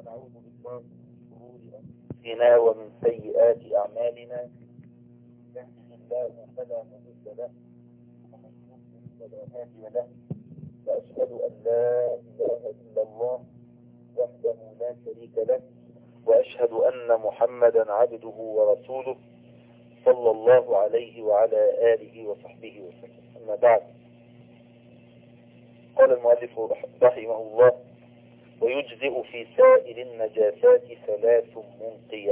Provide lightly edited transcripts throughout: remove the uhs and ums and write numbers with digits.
ونعوذ بالله من شرور أنفسنا ومن سيئات أعمالنا. يهده الله فلا مضل له ومن يضلل فلا هادي له. وأشهد أن لا إله إلا الله وحده لا شريك له، وأشهد أن محمدا عبده ورسوله صلى الله عليه وعلى آله وصحبه وسلم. أما بعد، قال المؤلف رحمه الله: ويجزئ في سائر النجاسات ثلاث منقية.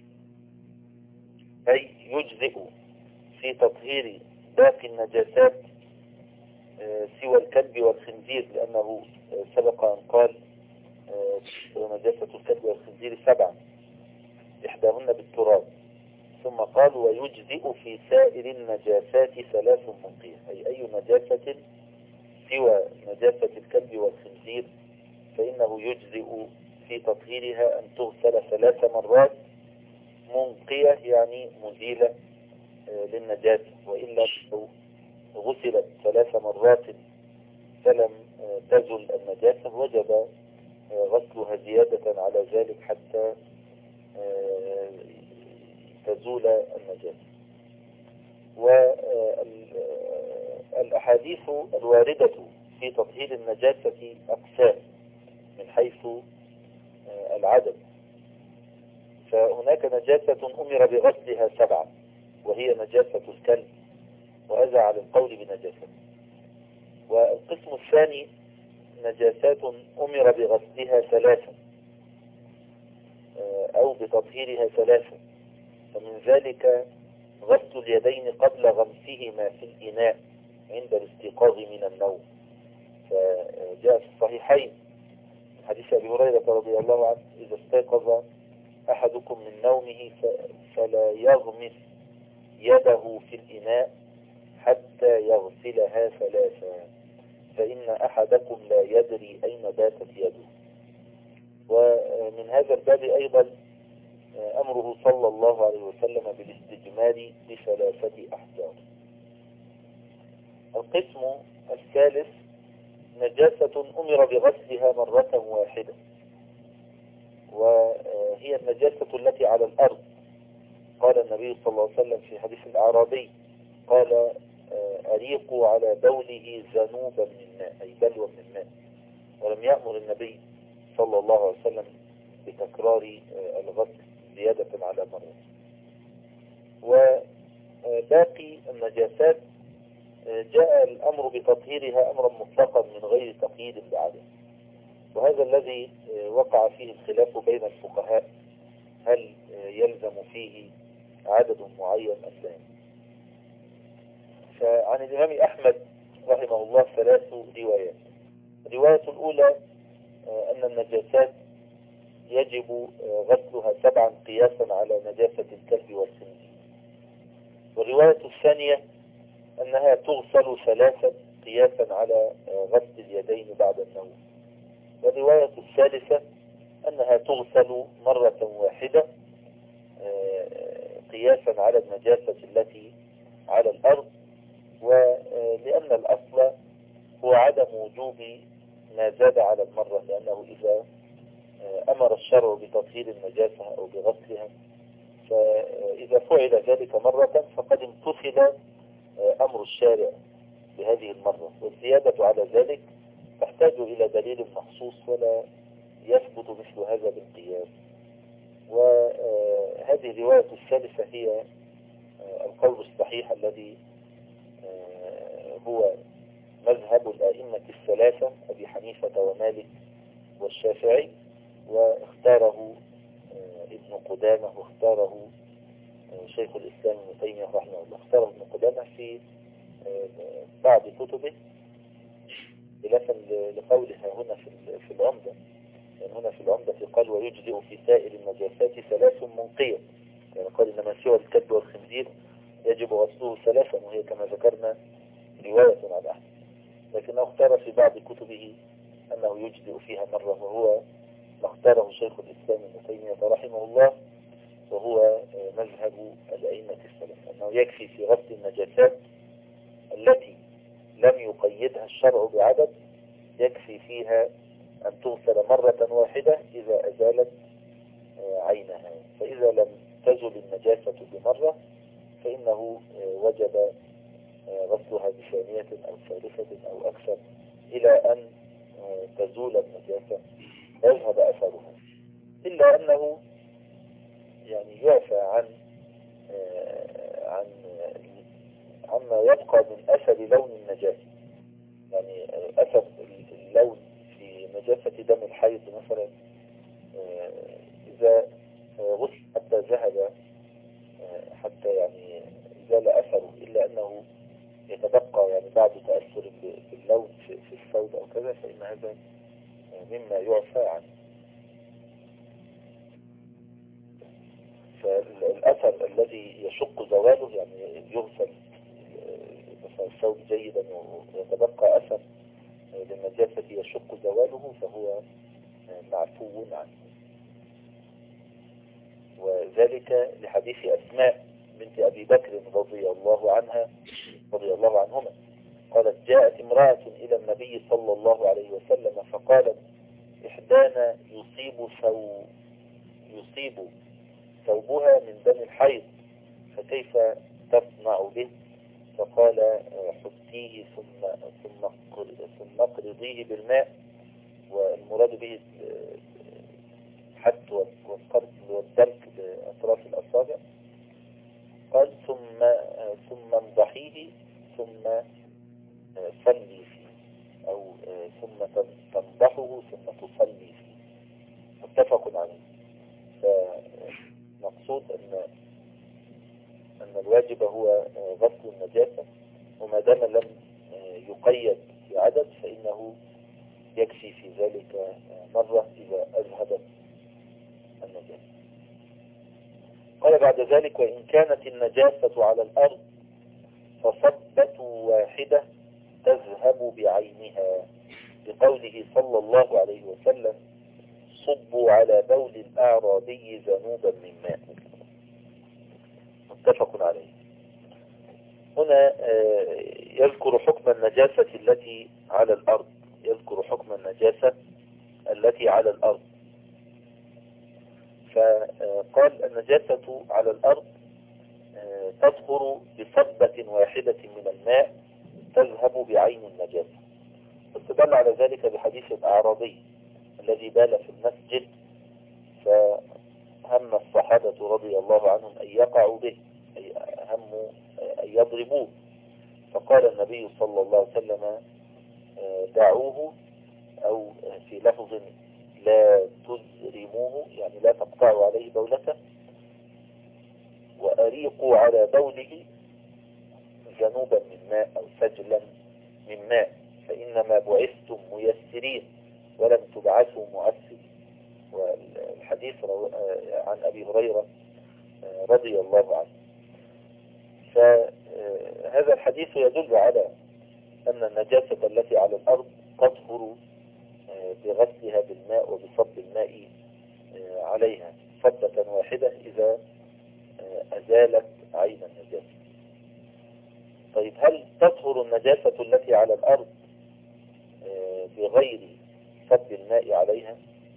أي يجزئ في تطهير باقي النجاسات سوى الكلب والخنزير، لأنه سبق أن قال نجاسة الكلب والخنزير 7، إحداهن بالتراب، ثم قال ويجزئ في سائر النجاسات ثلاث منقية، أي نجاسة سوى نجاسة الكلب والخنزير فإنه يجزئ في تطهيرها أن تغسل 3 مرات منقية، يعني مزيلة للنجاسة، وإلا لو غسلت 3 مرات فلم تزل النجاسة وجب غسلها زيادة على ذلك حتى تزول النجاسة. والأحاديث الواردة في تطهير النجاسة أقسام من حيث العدد، فهناك نجاسة أمر بغسلها 7 وهي نجاسة الكلب، وهذا على القول بنجاسة. والقسم الثاني نجاسات أمر بغسلها 3 أو بتطهيرها 3، فمن ذلك غسل اليدين قبل غمسهما في الإناء عند الاستيقاظ من النوم، فجاء في الصحيحين من حديث أبي هريرة رضي الله عنه: إذا استيقظ أحدكم من نومه فلا يغمس يده في الإناء حتى يغسلها 3، فإن أحدكم لا يدري أين باتت يده. ومن هذا الباب أيضا أمره صلى الله عليه وسلم بالاستجمار ب3 أحجار. القسم الثالث نجاسة أمر بغسلها مرة واحدة، وهي النجاسة التي على الأرض. قال النبي صلى الله عليه وسلم في حديث الأعرابي: قال أريقوا على بوله ذنوبا من ماء، أي بلوى من ماء، ولم يأمر النبي صلى الله عليه وسلم بتكرار الغسل زيادة على مرة. وباقي النجاسات جاء الأمر بتطهيرها أمرا مطلقا من غير تقييد بعدد، وهذا الذي وقع فيه الخلاف بين الفقهاء، هل يلزم فيه عدد معين أم لا. فعن الإمام أحمد رحمه الله 3 روايات. الرواية الأولى أن النجاسات يجب غسلها 7 قياسا على نجاسة الكلب والخنزير. والرواية الثانية أنها تغسل 3 قياسا على غسل اليدين بعد النوم. والرواية الثالثة أنها تغسل مرة واحدة قياسا على النجاسة التي على الأرض، ولأن الأصل هو عدم وجوب ما زاد على المرة، لأنه إذا أمر الشرع بتطهير النجاسة أو بغسلها، فإذا فعل ذلك مرة فقد امتثل أمر الشارع بهذه المرة، والزيادة على ذلك تحتاج إلى دليل مخصوص ولا يثبت مثل هذا بالقياس. وهذه الرواية الثالثة هي القول الصحيح الذي هو مذهب الأئمة ال3 أبي حنيفة ومالك والشافعي، واختاره ابن قدامة، واختاره شيخ الإسلام ابن تيمية رحمه الله. اختاره ابن قدامة في بعض كتبه، خلافا لقولها هنا في العمدة، يعني هنا في العمدة قال ويجزئ في سائر النجاسات 3 منقية، يعني قال إنما سوى الكلب والخنزير يجب غسله 3، وهي كما ذكرنا رواية عن أحمد، لكنه اختار في بعض كتبه أنه يجزئ فيها مرة، وهو ما اختاره شيخ الإسلام ابن تيمية رحمه الله، وهو مذهب الأئمة ال3، أنه يكفي في غسل النجاسات التي لم يقيدها الشرع بعدد، يكفي فيها أن تغسل مرة واحدة إذا أزالت عينها. فإذا لم تزل النجاسة بمرة فإنه وجب غسلها بثانية أو ثالثة أو أكثر إلى أن تزول النجاسة ويذهب أثرها، إلا أنه يعني يعفى عن عما يبقى من أثر لون النجاسة. يعني أثر اللون في نجاسة دم الحيض مثلا إذا غسل حتى ذهب حتى يعني زال أثره، إلا أنه يتبقى يعني بعد تأثر باللون في الثوب أو كذا، فإن هذا مما يعفى عنه. فالأثر الذي يشق زواله يعني يغسل مثلا الثوب جيدا ويتبقى أثر للنجاسة يشق زواله فهو معفو عنه. وذلك لحديث أسماء بنت أبي بكر رضي الله عنهما قالت: جاءت امرأة إلى النبي صلى الله عليه وسلم فقالت: إحدانا يصيب ثوبها من دم الحيض فكيف تصنع به؟ فقال: حطيه ثم اقرضيه بالماء، والمراد به الحت والقرض والدلك بأطراف الأصابع. قال: ثم انضحيه ثم صلي فيه، أو ثم تنضحه ثم تصلي فيه. متفق عليه. فمقصود أن الواجب هو غسل النجاسة، وما دام لم يقيد في عدد فإنه يكفي في ذلك مرة إذا أذهبت النجاسة. قال بعد ذلك: وإن كانت النجاسة على الأرض فصبة واحدة تذهب بعينها، بقوله صلى الله عليه وسلم: صبوا على بول الأعرابي ذنوبا من ماء. متفق عليه. هنا يذكر حكم النجاسة التي على الأرض، فقال: النجاسة على الأرض تطهر بصبة واحدة من الماء تذهب بعين النجاسة. واستدل على ذلك بحديث الأعرابي الذي بال في المسجد فهم الصحابة رضي الله عنهم أن يقعوا به، أي هموا أن يضربوه، فقال النبي صلى الله عليه وسلم: دعوه، أو في لفظ لا تزرموه، يعني لا تقطعوا عليه بولته، وأريقوا على بوله ذنوبا من ماء أو سجلا من ماء، فإنما بعثتم ميسرين ولم تبعثوا معسرين. والحديث عن أبي هريرة رضي الله عنه. فهذا الحديث يدل على أن النجاسة التي على الأرض تطهر بغسلها بالماء وبصب الماء عليها صبة واحدة إذا أزالت عين النجاسة. طيب، هل تطهر النجاسة التي على الأرض بغير صب الماء عليها؟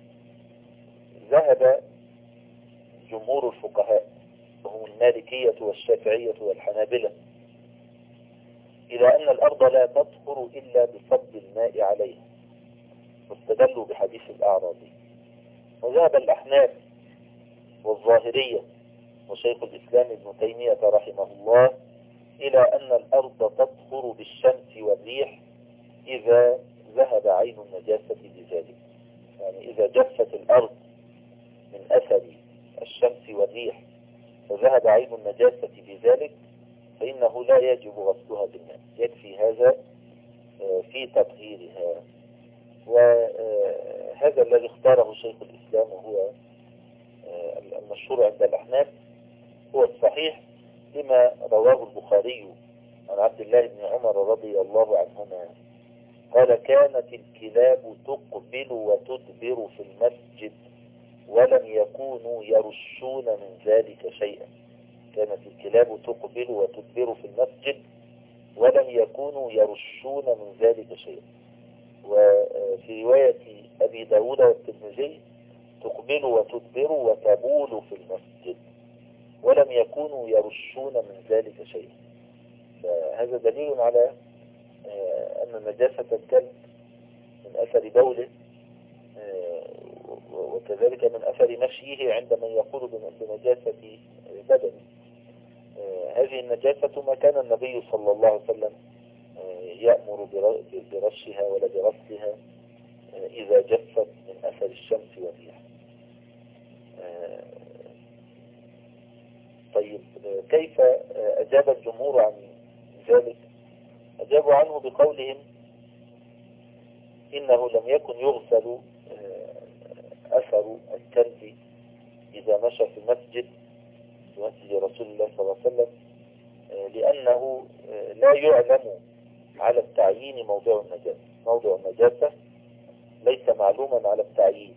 ذهب جمهور الفقهاء وهم المالكية والشافعية والحنابلة إلى أن الأرض لا تطهر إلا بصب الماء عليها، واستدلوا بحديث الأعرابي. وذهب الأحناف والظاهرية وشيخ الإسلام ابن تيمية رحمه الله إلى أن الأرض تطهر بالشمس والريح إذا ذهب عين النجاسة بذلك. يعني إذا جفت الأرض من أثر الشمس والريح فذهب عين النجاسة بذلك فإنه لا يجب غسلها بالماء، يكفي هذا في تطهيرها. وهذا الذي اختاره شيخ الإسلام وهو المشهور عند الأحناف هو الصحيح، لما رواه البخاري عن عبد الله بن عمر رضي الله عنهما قال: كانت الكلاب تقبل وتدبر في المسجد ولم يكونوا يرشون من ذلك شيئا. كانت الكلاب تقبل وتدبر في المسجد ولم يكونوا يرشون من ذلك شيئا. وفي رواية أبي داود والترمذي تقبل وتدبر وتبول في المسجد، ولم يكونوا يرشون من ذلك شيئا. فهذا دليل على أن نجاسة الكلب من أثر بوله وكذلك من أثر مشيه عندما يقول بنجاسة بدنه. هذه النجاسة ما كان النبي صلى الله عليه وسلم يأمر برشها ولا برصها إذا جفت من أثر الشمس والريح. طيب كيف أجاب الجمهور عن ذلك؟ أجابوا عنه بقولهم إنه لم يكن يغسل أثر الكلب إذا مشى في مسجد رسول الله صلى الله عليه وسلم، لأنه لا يعلم على التعيين موضع النجاسة. موضع النجاسة ليس معلوما على التعيين،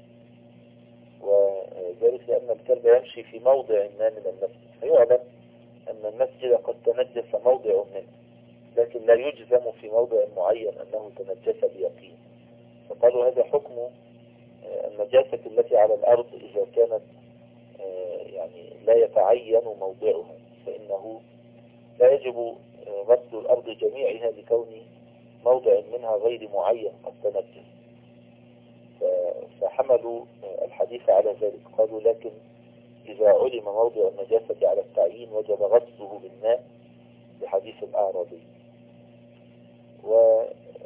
وذلك لأن الكلب يمشي في موضع ما من المسجد، فيعلم أن المسجد قد تنجس موضع منه، لكن لا يجزم في موضع معين أنه تنجس بيقين. فقالوا هذا حكم النجاسة التي على الأرض إذا كانت يعني لا يتعين موضعها، فإنه لا يجب غسل الأرض جميعها لكون موضع منها غير معين قد تنجس. فحملوا الحديث على ذلك، قالوا لكن إذا علم موضع النجاسة على التعيين وجب غسله بالماء بحديث الأعرابي. و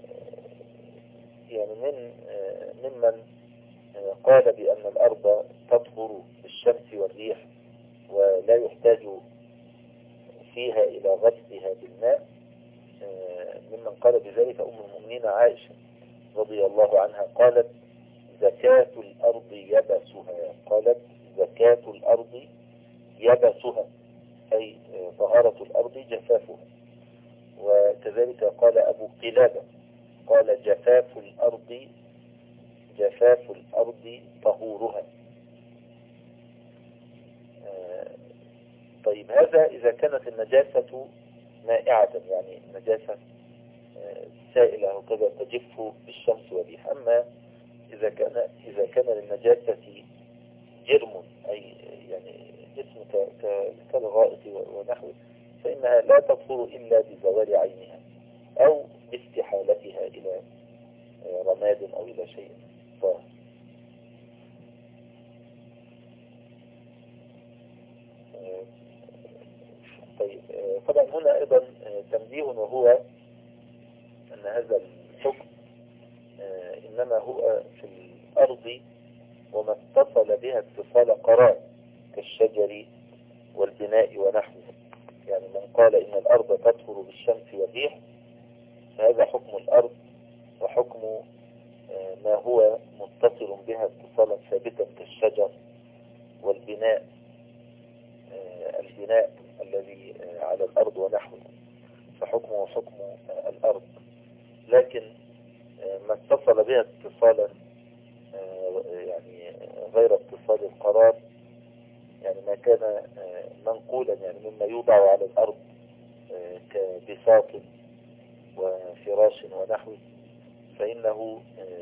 يعني ممن قال بأن الأرض تطهر بالشمس والريح ولا يحتاج فيها إلى غسلها بالماء، ممن قال بذلك أم المؤمنين عائشة رضي الله عنها، قالت زكاة الأرض يبسها. قالت زكاة الأرض يبسها أي طهارة الأرض جفافها. وكذلك قال أبو قلابة قال جفاف الأرض طهورها. طيب هذا إذا كانت النجاسة مائعة، يعني نجاسة سائلة وكذا تجف بالشمس والريح. أما إذا كان للنجاسة جرم أي يعني جسم كالغائط ونحوه، فإنها لا تطهر إلا بزوال عينها أو باستحالتها إلى رماد أو إلى شيء طاهر. طيب طبعا هنا أيضا تنبيه، وهو أن هذا الحكم إنما هو في الأرض وما اتصل بها اتصال قرار كالشجر والبناء ونحوه. يعني من قال إن الأرض تطهر بالشمس والريح فهذا حكم الأرض، وحكم ما هو متصل بها اتصالا ثابتا كالشجر والبناء، البناء الذي على الأرض ونحوه، فحكمه حكم الأرض. لكن ما اتصل بها اتصالا يعني غير اتصال القرار، يعني ما كان منقولا يعني مما يوضع على الأرض كبساط وفراش ونحوه، فإنه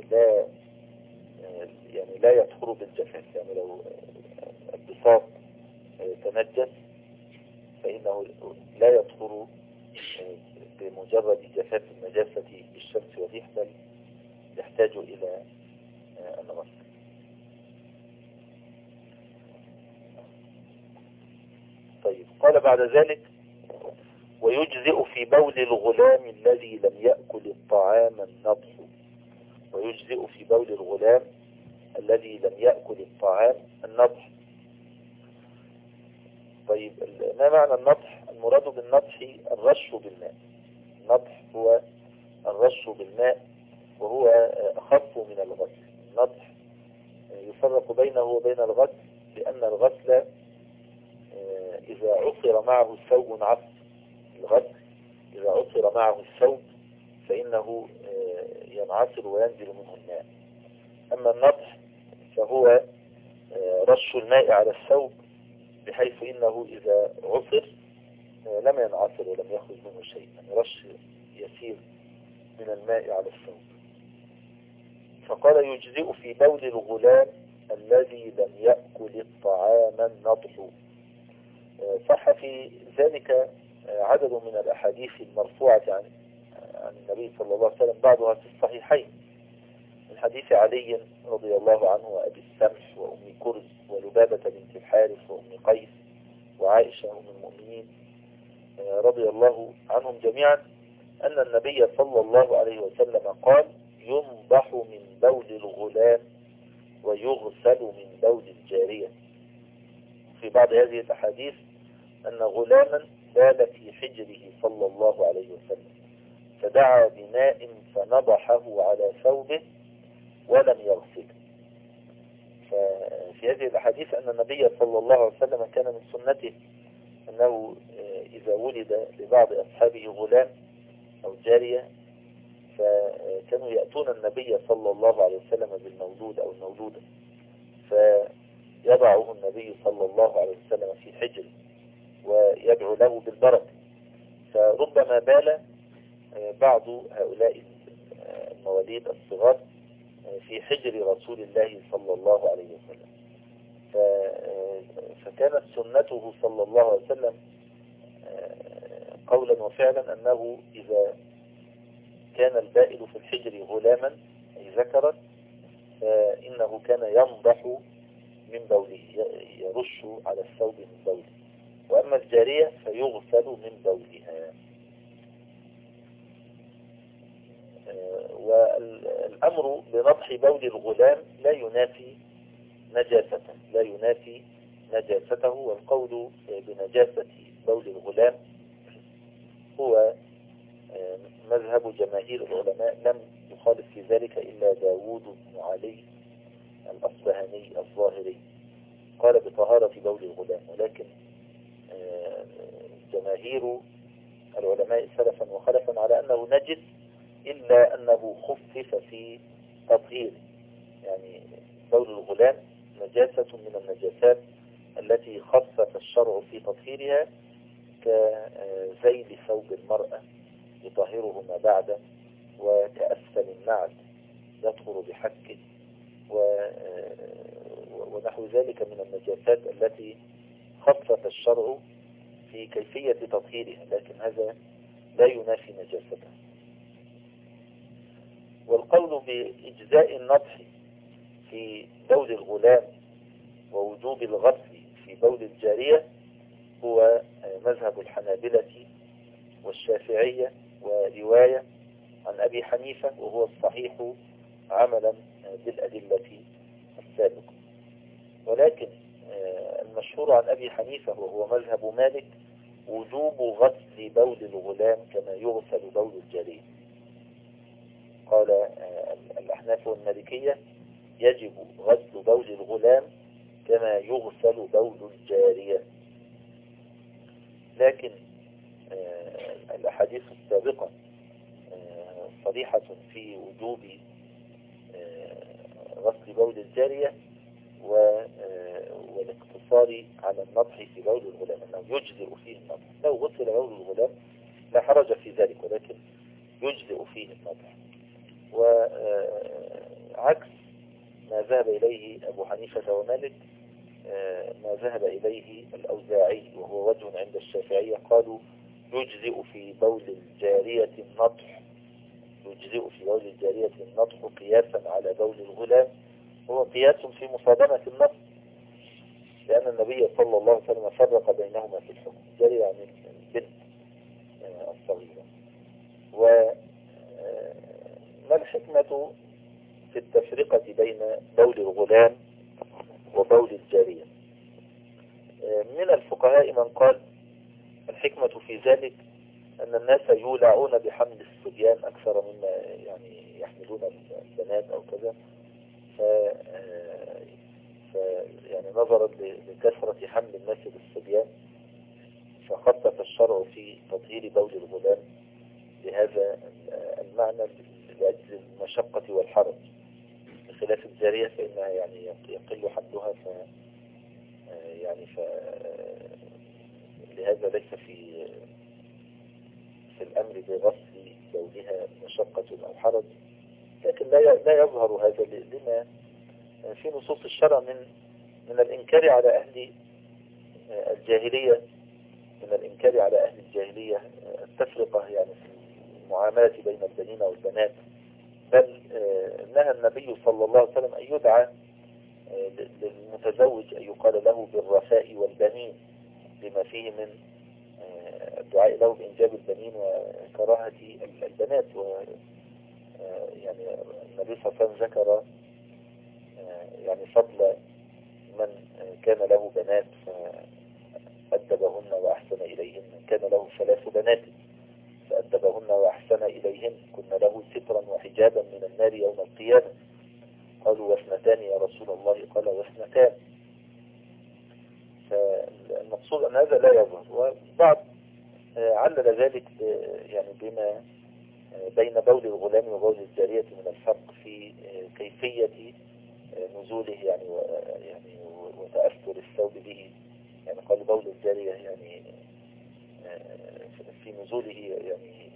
لا يطهر بالجفاف. يعني لو البساط تنجس فإنه لا يطهر بمجرد جفاف النجاسة بالشمس والريح، بل يحتاج إلى الغسل. طيب قال بعد ذلك ويجزئ في بول الغلام الذي لم يأكل الطعام النضح. ويجزئ في بول الغلام الذي لم يأكل الطعام النضح. طيب ما معنى النضح؟ المراد بالنضح الرش بالماء. النضح هو الرش بالماء، وهو أخف من الغسل. النضح يفرق بينه وبين الغسل، لأن الغسل إذا عصر معه الثوب انعصر. الغسل إذا عصر معه الثوب فإنه ينعصر وينزل منه الماء. أما النضح فهو رش الماء على الثوب، بحيث إنه إذا عصر لم ينعصر ولم يخرج منه شيء، يعني رش يسير من الماء على الثوب. فقال يجزئ في بول الغلام الذي لم يأكل الطعام النضح. صح في ذلك عدد من الأحاديث المرفوعة عن النبي صلى الله عليه وسلم، بعضها في الصحيحين من حديث علي رضي الله عنه وأبي السمح وأم كرز ولبابة بنت الحارث وأم قيس وعائشة أم المؤمنين رضي الله عنهم جميعا أن النبي صلى الله عليه وسلم قال ينضح من بول الغلام ويغسل من بول الجارية. في بعض هذه الأحاديث أن غلاما بال في حجره صلى الله عليه وسلم فدعا بماء فنضحه على ثوبه ولم يغسله. ففي هذه الأحاديث أن النبي صلى الله عليه وسلم كان من سنته أنه إذا ولد لبعض أصحابه غلام أو جارية فكانوا يأتون النبي صلى الله عليه وسلم بالمولود أو المولودة، فيضعه النبي صلى الله عليه وسلم في حجره ويدعو له بالبركة. فربما بال بعض هؤلاء المواليد الصغار في حجر رسول الله صلى الله عليه وسلم، فكانت سنته صلى الله عليه وسلم قولا وفعلا أنه إذا كان البائل في الحجر غلاما أي ذكرا فإنه كان ينضح من بوله، يرش على الثوب من بوله، وأما الجارية فيغسل من بولها. والأمر بنضح بول الغلام لا ينافي نجاسته، والقول بنجاسة بول الغلام هو مذهب جماهير العلماء، لم يخالف في ذلك إلا داود بن علي الأصبهاني الظاهري قال بطهارة بول الغلام، ولكن جماهير العلماء سلفا وخلفا على أنه نجس إلا أنه خفف في تطهيره. يعني بول الغلام نجاسة من النجاسات التي خفف الشرع في تطهيرها كزيل ثوب المرأة يطهره ما بعد، وكأسفل النعل يطهر بحكه ونحو ذلك من النجاسات التي خفف الشرع في كيفية تطهيرها، لكن هذا لا ينافي نجاستها. والقول بإجزاء النضح في بول الغلام ووجوب الغسل في بول الجارية هو مذهب الحنابلة والشافعية ورواية عن أبي حنيفة، وهو الصحيح عملا بالأدلة السابقة. ولكن المشهور عن أبي حنيفة وهو مذهب مالك وجوب غسل بول الغلام كما يغسل بول الجارية. قال الأحناف والمالكية يجب غسل بول الغلام كما يغسل بول الجارية. لكن الأحاديث السابقة صريحة في وجوب غسل بول الجارية والاقتصار على النضح في بول الغلام، أنه يجزئ فيه النضح. لو غسل بول الغلام لا حرج في ذلك، ولكن يجزئ فيه النضح. وعكس ما ذهب إليه أبو حنيفة ومالك ما ذهب إليه الأوزاعي، وهو وجه عند الشافعية، قالوا يجزئ في بول الجارية النضح، قياسا على بول الغلام، هو قياس في مصادمة النص، لأن النبي صلى الله عليه وسلم فرق بينهما في الحكم، الجارية يعني البنت الصغيرة. وما الحكمة في التفرقة بين بول الغلام وبول الجارية؟ من الفقهاء من قال الحكمة في ذلك أن الناس يولعون بحمل الصبيان أكثر مما يعني يحملون البنات أو كذا، يعني نظرا لكثرة حمل الناس بالصبيان فخفف الشرع في تطهير بول الغلام بهذا المعنى لأجل المشقة والحرج، بخلاف الجارية فإنها يعني يقل حملها لهذا ليس في الأمر بغسل بولها مشقة أو حرج، لكن لا يظهر هذا لما في نصوص الشرع من الإنكار على أهل الجاهلية، من الإنكار على أهل الجاهلية التفرقة يعني في المعاملة بين البنين والبنات، بل نهى النبي صلى الله عليه وسلم أن يدعى للمتزوج أن يقال له بالرفاء والبنين، لما فيه من الدعاء له بإنجاب البنين وكراهة البنات. يعني النبي صلى الله عليه وسلم ذكر يعني فضل من كان له بنات فأدبهن وأحسن إليهن، كان له 3 بنات فأدبهن وأحسن إليهن كن له سترا وحجابا من النار يوم القيامة. قالوا و2 يا رسول الله؟ قال و2. فالمقصود أن هذا لا يظهر، وبعض علل ذلك يعني بما بين بول الغلام وبول الجارية من الفرق في كيفية نزوله يعني وتأثر الثوب به. يعني قال بول الجارية يعني في نزوله يعني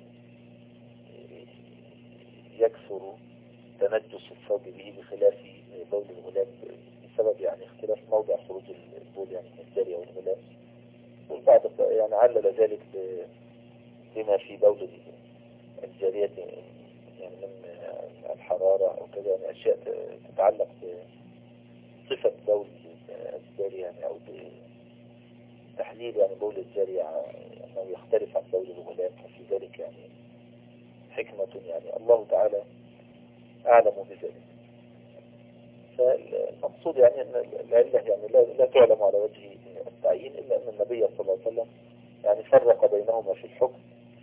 يكثر تنجس الثوب به بخلاف بول الغلام، بسبب يعني اختلاف موضع خروج البول يعني من الجارية والغلام. والبعض يعني علل ذلك بما في بول الجارية يعني من الحرارة أو كذا، يعني أشياء تتعلق بصفة بول الجارية يعني أو بتحليل يعني بول الجارية أنه يختلف عن بول الغلام، ففي ذلك يعني حكمة يعني الله تعالى أعلم بذلك. فالمقصود يعني أن العلة يعني لا تعلم على وجه التعيين، إلا أن النبي صلى الله عليه وسلم يعني فرق بينهما في الحكم،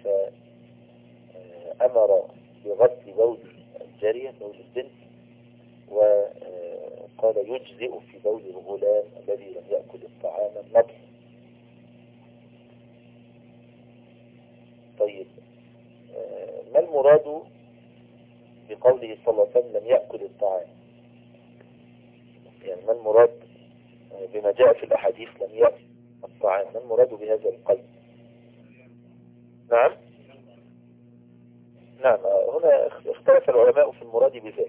فأمر بغسل بول الجارية بول البنت، وقال يجزئ في بول الغلام الذي لم يأكل الطعام النضح. طيب ما المراد بقوله صلى الله عليه وسلم لم يأكل الطعام؟ يعني ما المراد بما جاء في الأحاديث لم يأكل الطعام؟ ما المراد بهذا القيد؟ نعم هنا اختلف العلماء في المراد بذلك.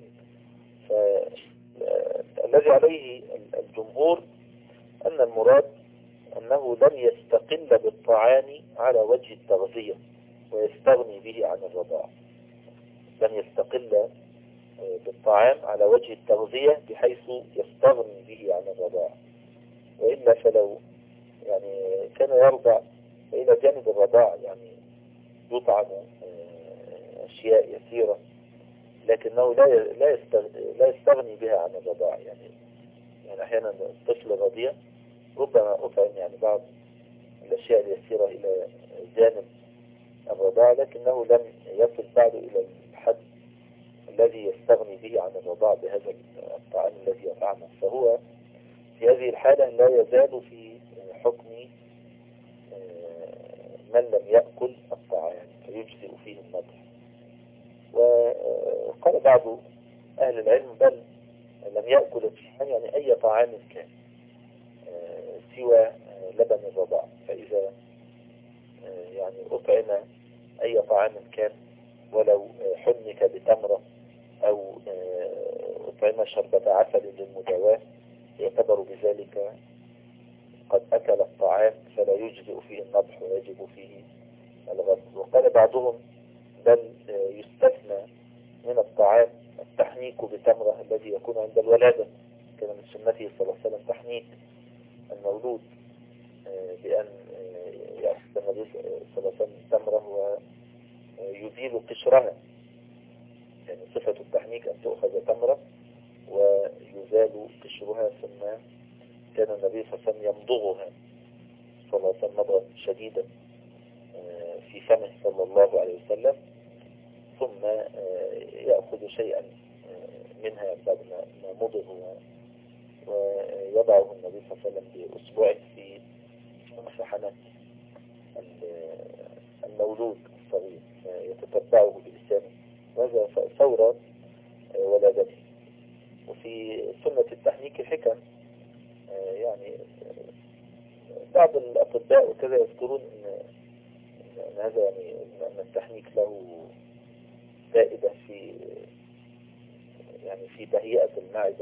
فالذي عليه الجمهور أن المراد أنه لم يستقل بالطعام على وجه التغذية ويستغني به عن الرضاعة. لم يستقل بالطعام على وجه التغذية بحيث يستغني به عن الرضاعة، وإلا فلو يعني كان يرضع إلى جانب الرضاعة يعني يطعم أشياء يسيرة، لكنه لا يستغني بها عن الرضاعة. يعني أحيانا الطفل الرضيع ربما أطعم يعني بعض الأشياء اليسيرة إلى جانب الرضاعة، لكنه لم يصل بعد إلى الحد الذي يستغني به عن الرضاعة بهذا الطعام الذي يطعمه، فهو في هذه الحالة لا يزال في حكم من لم يأكل الطعام فيجزئ فيه النضح. وقال بعض أهل العلم بل لم يأكل الطعام يعني أي طعام كان سوى لبن الرضاع، فإذا يعني أطعم أي طعام كان ولو حنك بتمرة أو أطعم شربة عسل للمداواة يعتبر بذلك قد أكل الطعام فلا يجزئ فيه النضح ويجب فيه الغسل. وقال بعضهم بل يستثنى من الطعام التحنيك بتمرة الذي يكون عند الولادة، كان من سنته صلى الله عليه وسلم تحنيك المولود بأن يأخذ النبي صلى الله عليه وسلم تمرة ويزيل قشرها. يعني صفة التحنيك أن تؤخذ تمرة ويزال قشرها، ثم كان النبي صلى الله عليه وسلم يمضغها صلى الله عليه وسلم مضغة شديدة في فمه صلى الله عليه وسلم، ثم يأخذ شيئا منها بعد ما مضغ ويضعه النبي صلى الله عليه وسلم بأصبعه في مسحنة المولود الصغير يتتبعه بلسانه، وهذا فور ولادته. وفي سنة التحنيك حكم، يعني بعض الأطباء وكذا يذكرون أن هذا يعني أن التحنيك له فائدة في يعني في تهيئة المعدة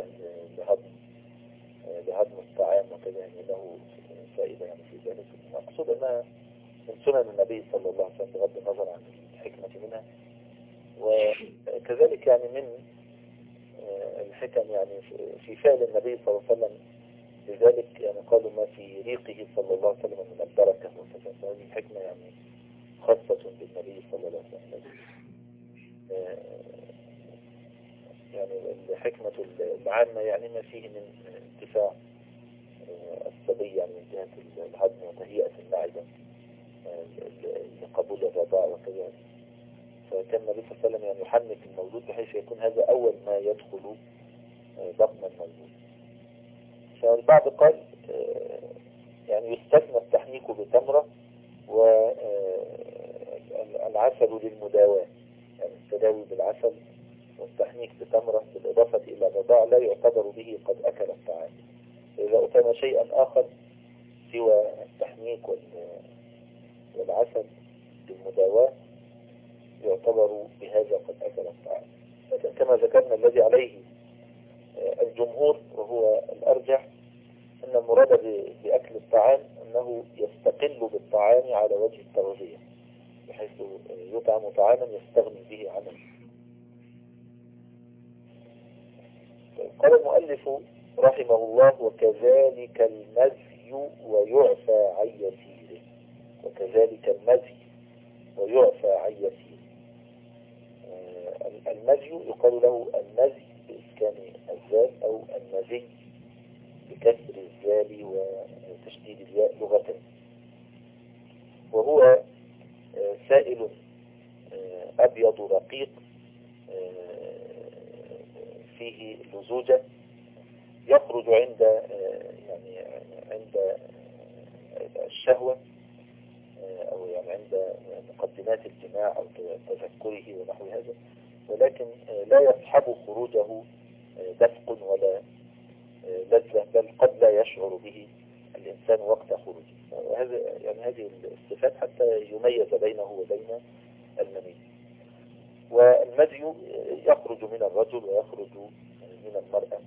لهضم الطعام وكذا، يعني له فائدة يعني في ذلك. المقصود أنها من سنن النبي صلى الله عليه وسلم بغض النظر عن الحكمة منها. وكذلك يعني من الحكم يعني في فعل النبي صلى الله عليه وسلم لذلك، يعني قالوا ما في ريقه صلى الله عليه وسلم من البركة وكذا، فهذه الحكمة يعني خاصة بالنبي صلى الله عليه وسلم. يعني الحكمة العامة يعني ما فيه من انتفاع الصبي يعني من جهة الهضم وتهيئة المعدة لقبول الرضاع وكذا. فكان النبي صلى الله عليه وسلم يعني يحنك المولود بحيث يكون هذا أول ما يدخل بطن المولود. فالبعض قال يعني يستثنى التحنيك بتمرة والعسل للمداواة، يعني التداوي بالعسل والتحنيك بتمرة بالإضافة إلى الرضاع لا يعتبر به قد أكل الطعام. إذا أتم شيئا آخر سوى التحنيك والعسل للمداواة يعتبر بهذا قد أكل الطعام. لكن كما ذكرنا الذي عليه الجمهور وهو الأرجح أن المراد بأكل الطعام أنه يستقل بالطعام على وجه التغذية، بحيث يطعم طعاما يستغني به عنه. قال المؤلف رحمه الله: وكذلك المزي ويعفى عن يسيره. وكذلك المزي ويعفى عن يسيره. المزي يقال له المزي بإسكان الزال أو المزي بكسر الزال وتشديد الياء لغة، وهو سائل أبيض رقيق فيه لزوجة يخرج عند الشهوة أو يعني عند مقدمات الجماع أو تذكره ونحو هذا، ولكن لا يصحب خروجه دفق ولا لذة، بل قد لا يشعر به الإنسان وقت خروجه. وهذا يعني هذه الصفات حتى يميز بينه وبين المني. والمزي يخرج من الرجل ويخرج من المرأة.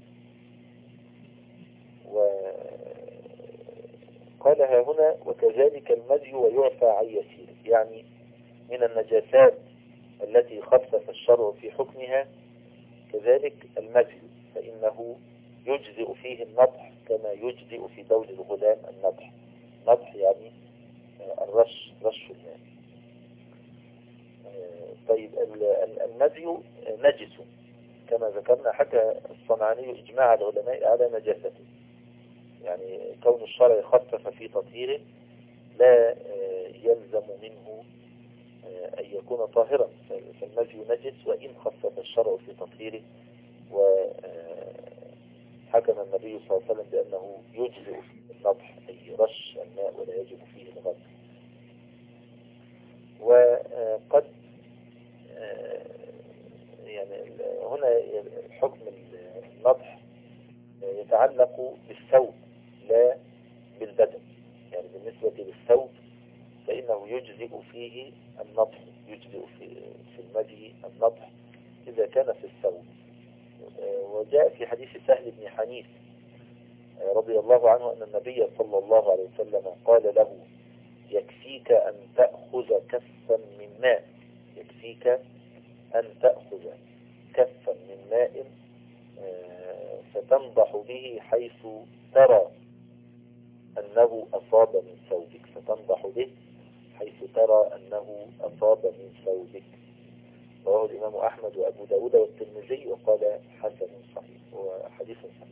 وقالها هنا: وكذلك المزي ويعفى عن يسير، يعني من النجاسات التي خفف الشرع في حكمها كذلك المزي، فإنه يجزئ فيه النضح كما يجزئ في بول الغلام النضح. نضح يعني رش الماء. طيب المزي نجس كما ذكرنا، حكى الصنعاني إجماع العلماء على نجاسته، يعني كون الشرع خفف في تطهيره لا يلزم منه أن يكون طاهرا، فالمزي نجس وإن خفف الشرع في تطهيره. وحكم النبي صلى الله عليه وسلم بأنه يجزئ النضح أي رش الماء ولا يجب فيه الغسل. وقد يعني هنا حكم النضح يتعلق بالثوب لا بالبدن، يعني بالنسبة للثوب فإنه يجزئ فيه النضح، يجزئ في المدي النضح إذا كان في الثوب. وجاء في حديث سهل بن حنيف رضي الله عنه أن النبي صلى الله عليه وسلم قال له: يكفيك أن تأخذ كفا من ماء، يكفيك أن تأخذ كفا من ماء فتنضح به حيث ترى أنه أصاب من ثوبك، فتنضح به حيث ترى أنه أصاب من ثوبك. رواه الإمام أحمد وأبو داود والترمذي وقال حسن صحيح وحديث صحيح.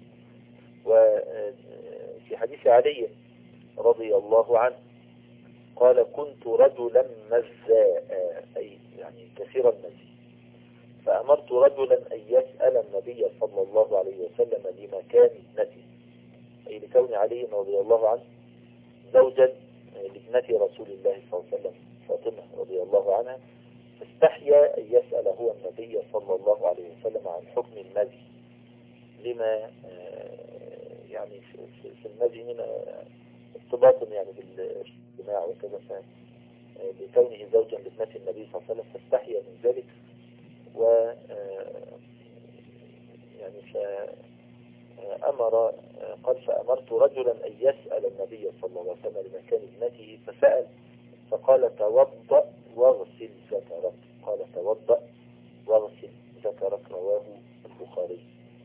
وفي حديث علي رضي الله عنه قال: كنت رجلا مزاء، أي يعني كثير المزي، فأمرت رجلا أن يسأل النبي صلى الله عليه وسلم لمكان ابنته، أي لكون علي رضي الله عنه زوجا لابنة رسول الله صلى الله عليه وسلم فاطمة رضي الله عنها، فاستحيا أن يسأل هو النبي صلى الله عليه وسلم عن حكم المزي، لما يعني في المزي من ارتباط يعني بالجماع وكذا، لكونه زوجا لابنة النبي صلى الله عليه وسلم فاستحيا من ذلك، و يعني فأمر قال فأمرت رجلا أن يسأل النبي صلى الله عليه وسلم لمكان ابنته فسأل فقال توضأ واغسل ذكرك. قال توضأ واغسل ذكرك، رواه البخاري.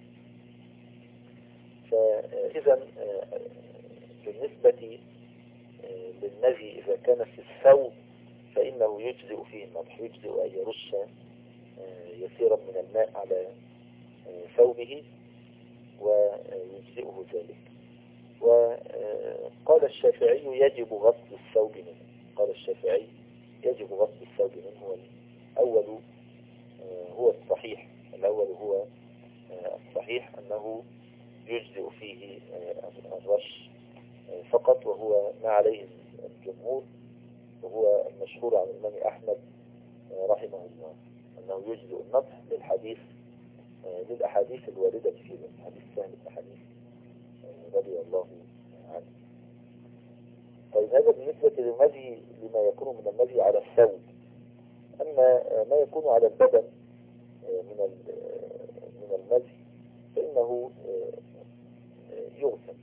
فإذا بالنسبة للنبي إذا كان في الثوب فإنه يجزئ فيه النضح، يجزئ أن يرش يسيرا من الماء على ثوبه ويجزئه ذلك. وقال الشافعي يجب غسل الثوب منه. قال الشافعي يجب غسل الثوب منه. الأول هو الصحيح، الأول هو الصحيح أنه يجزئ فيه الرش فقط، وهو ما عليه الجمهور، وهو المشهور عن الإمام أحمد رحمه الله أنه يجزئ النضح للأحاديث الواردة في ذلك، حديث سهل بن حنيف رضي الله عنه. طيب هذا بالنسبة للمزي لما يكون من المزي على الثوب. أما ما يكون على البدن من المزي فإنه يغسل.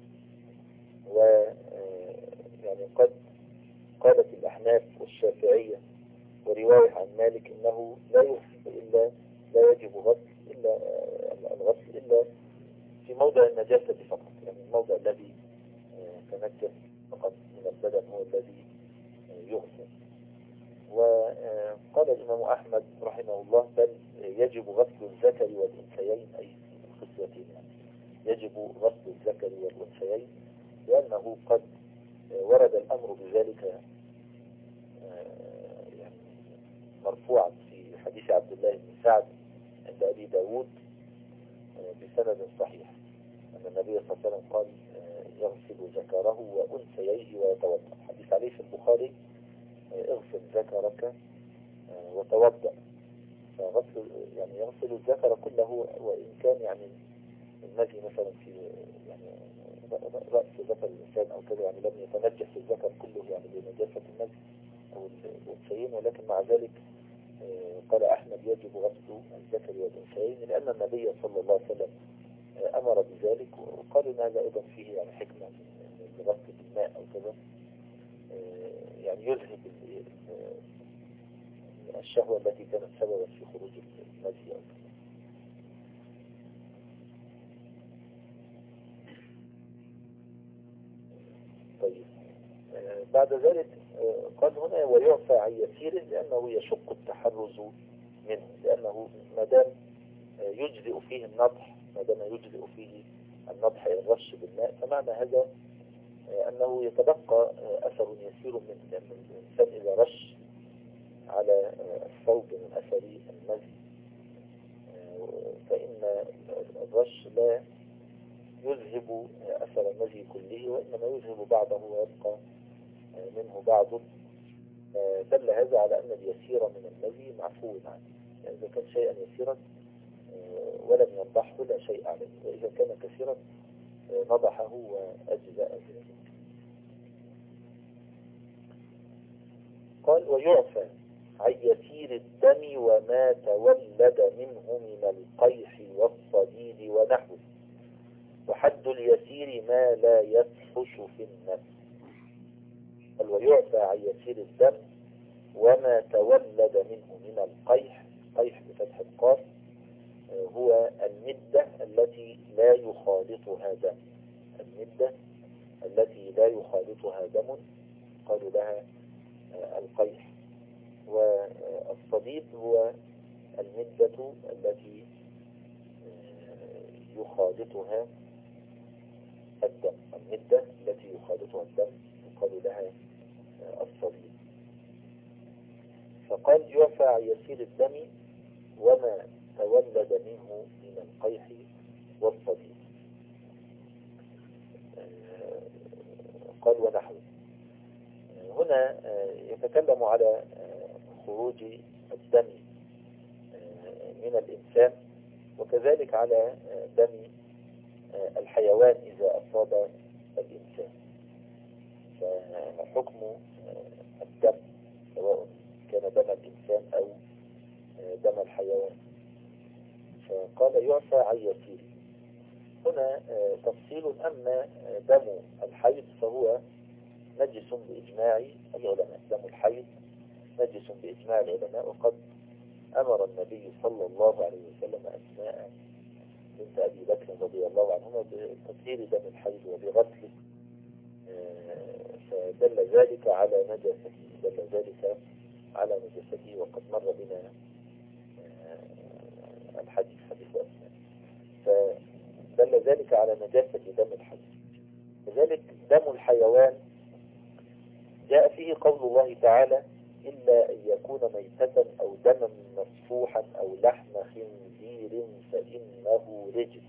ويعني قد قالت الأحناف والشافعية ورواية عن مالك إنه لا يجب الغسل إلا في موضع النجاسة فقط، يعني الموضع الذي تنجس فقط من البدن هو الذي يغسل. وقال الإمام أحمد رحمه الله بل يجب غسل الذكر والأنثيين، أي الخصيتين، يعني يجب غسل الذكر والأنثيين، لأنه قد ورد الأمر بذلك يعني مرفوعا في حديث عبد الله بن سعد عند أبي داود بسند صحيح أن النبي صلى الله عليه وسلم قال يغسل ذكره وأنثيه ويتوضأ. حديث عليه في البخاري اغسل ذكرك وتوضأ. فغسل يعني يغسل الذكر كله، وإن كان يعني المزي مثلا في يعني رأس ذكر الإنسان أو كذا، يعني لم يتنجس الذكر كله يعني بنجاسة المزي أو الأنثيين، ولكن مع ذلك قال أحمد يجب غسل الذكر والأنثيين لأن النبي صلى الله عليه وسلم أمر بذلك. وقال إن هذا أيضا فيه يعني حكمة من غسل بالماء أو كذا، يعني يذهب الشهوة التي كانت سببا في خروج المزي أو كذا. طيب بعد ذلك قال هنا ويعفى عن يسير لأنه يشق التحرز منه، لأنه ما دام يجزئ فيه النضح، ما دام يجزئ فيه النضح الرش بالماء، فمعنى هذا أنه يتبقى أثر يسير منه، لأن الإنسان إذا رش على الثوب من أثر المزي فإن الرش لا يذهب أثر المزي كله، وإنما يذهب بعضه ويبقى منه بعض. دل هذا على أن اليسير من المزي معفو عنه، يعني إذا كان شيئا يسيرا ولم ينضحه لا شيء عليه، وإذا كان كثيرا نضحه وأجزاء ذلك. قال ويعفى عن يسير الدم وما تولد منه من القيح والصديد ونحوه، وحد اليسير ما لا يفحش في النفس. قال ويعفى عن يسير الدم وما تولد منه من القيح. قيح بفتح القاف هو المدة التي لا يخالطها دم، المدة التي لا يخالطها دم قالوا لها القيح. والصديد هو المدة التي يخالطها الدم، المدة التي يخالطها الدم يقال لها الصديد. فقال يعفى عن يسير الدم وما تولد منه من القيح والصديد. قال ونحوه. هنا يتكلم على خروج الدم من الإنسان، وكذلك على دم الحيوان إذا أصاب الإنسان. فحكم الدم سواء كان دم الإنسان أو دم الحيوان. فقال يعفى عن يسير. هنا تفصيل. أما دم الحيض فهو نجس بإجماع العلماء. دم الحيض نجس بإجماع العلماء، وقد أمر النبي صلى الله عليه وسلم أسماء بنت أبي بكر رضي الله عنهما بتطهير دم الحيض وبغسله، فدل ذلك على نجاسته، دل ذلك على نجاسته، وقد مر بنا الحديث، حديث أسماء، فدل ذلك على نجاسة دم الحيض. لذلك دم الحيوان جاء فيه قول الله تعالى: إلا أن يكون ميتة أو دما مسفوحا أو لحم خنزير فإنه رجس.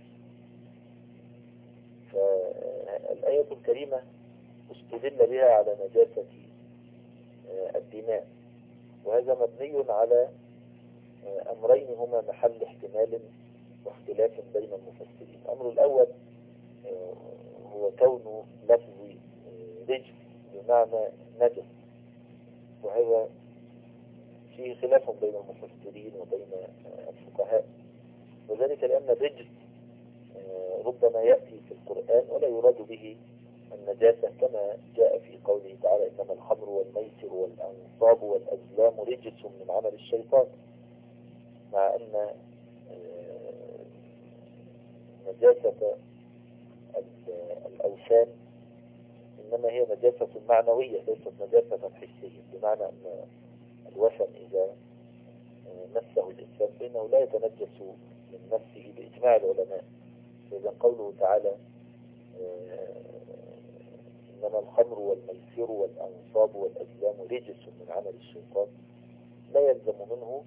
فالآية الكريمة استدل بها على نجاسة الدماء، وهذا مبني على أمرين هما محل احتمال واختلاف بين المفسرين. الأمر الأول هو كون لفظ رجس بمعنى نجس، وهذا فيه خلاف بين المفسرين وبين الفقهاء، وذلك لأن الرجس ربما يأتي في القرآن ولا يراد به النجاسة، كما جاء في قوله تعالى: إنما الخمر والميسر والأنصاب والأزلام رجس من عمل الشيطان، مع أن نجاسة الأوثان إنما هي نجاسة معنوية ليست نجاسة حسية، بمعنى أن الوثن إذا مسه الإنسان فإنه لا يتنجس من نفسه بإجماع العلماء. فإذا قوله تعالى: إنما الخمر والميسر والأنصاب والأزلام رجس من عمل الشيطان، لا يلزم منه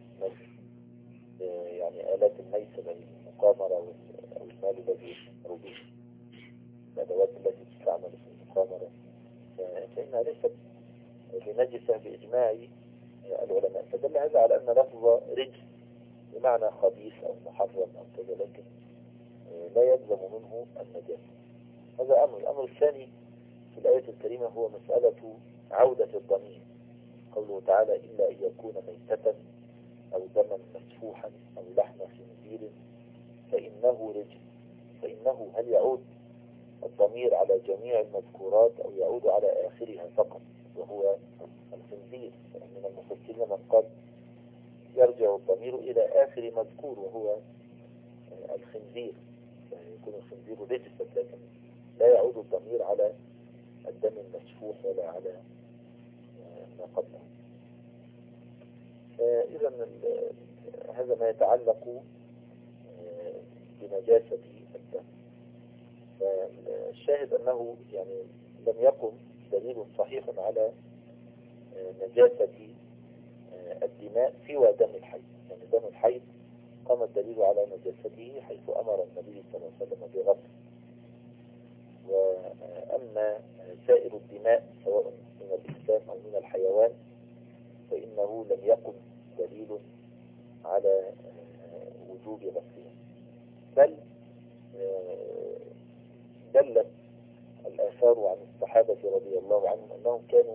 يعني آلات الميسر المقامرة أو المال الذي ربيه، الأدوات التي تستعمل في المقامرة، فإنها ليست بنجسة بإجماع العلماء. فدل هذا على أن لفظ رجس بمعنى خبيث أو محرم أو كذا، لكن لا يلزم منه النجاسة. هذا أمر. الأمر الثاني في الآية الكريمة هو مسألة عودة الضمير. قوله تعالى: إلا أن يكون ميتة أو دما مسفوحا أو لحم خنزير فإنه رجس. فإنه هل يعود الضمير على جميع المذكورات أو يعود على آخرها فقط وهو الخنزير؟ من المفسرين من قال يرجع الضمير إلى آخر مذكور وهو الخنزير، فيكون الخنزير رجسا، لكن لا يعود الضمير على الدم المسفوح ولا على ما قبله. إذا هذا ما يتعلق بنجاسة الدم. فالشاهد أنه يعني لم يقم دليل صحيح على نجاسة الدماء سوى دم الحيض. يعني دم الحيض قام الدليل على نجاسته حيث أمر النبي صلى الله عليه وسلم بغسله. وأما سائر الدماء سواء من الإنسان أو من الحيوان فإنه لم يقم دليل على وجوب غسلها، بل دلت الآثار عن الصحابة رضي الله عنهم أنهم كانوا